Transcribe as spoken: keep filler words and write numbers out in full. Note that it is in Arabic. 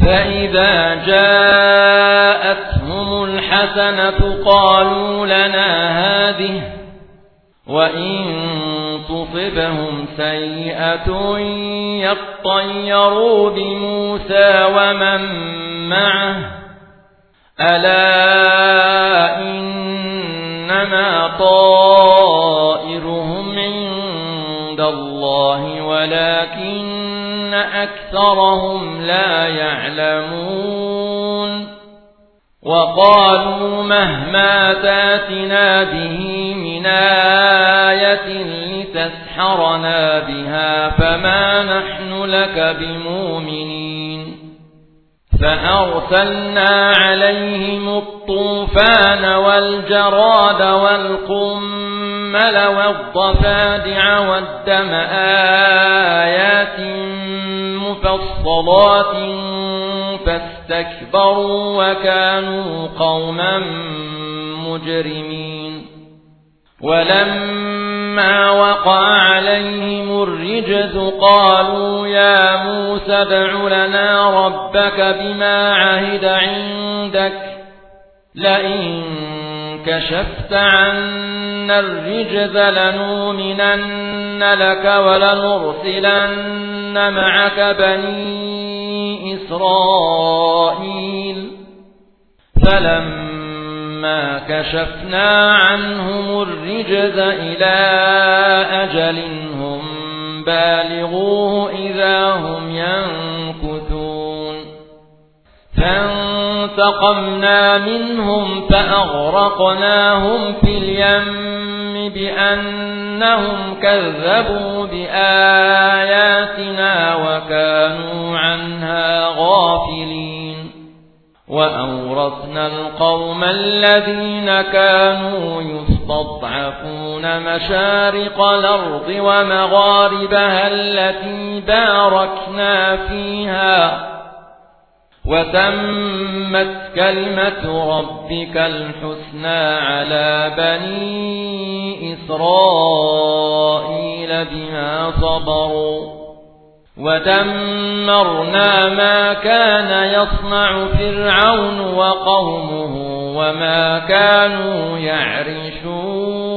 فإذا جاءتهم الحسنة قالوا لنا هذه وإن تصبهم سيئة يطيروا بموسى ومن معه ألا إنما طائرهم عند الله ولكن أكثرهم لا يعلمون وقالوا مهما تاتنا به من آية لتسحرنا بها فما نحن لك بمؤمنين فأرسلنا عليهم الطوفان والجراد والقمل والضفادع والدم آيات مفصلات فاستكبروا وكانوا قوما مجرمين ولما وقع عليهم الرجز قالوا يا موسى ادع لنا ربك بما عهد عندك لئن كشفت عنا الرجز لنؤمنن لك ولنرسلن معك بني إسرائيل فلما كشفنا عنهم الرجز إلى أجل هم بالغوه إذا هم ينكثون فانتقمنا منهم فأغرقناهم في اليم بأنهم كذبوا بآياتنا وكانوا عنها غافلين وأورثنا القوم الذين كانوا يستضعفون مشارق الأرض ومغاربها التي باركنا فيها وتمت كلمة ربك الحسنى على بني إسرائيل بما صبروا ودمرنا ما كان يصنع فرعون وقومه وما كانوا يعرشون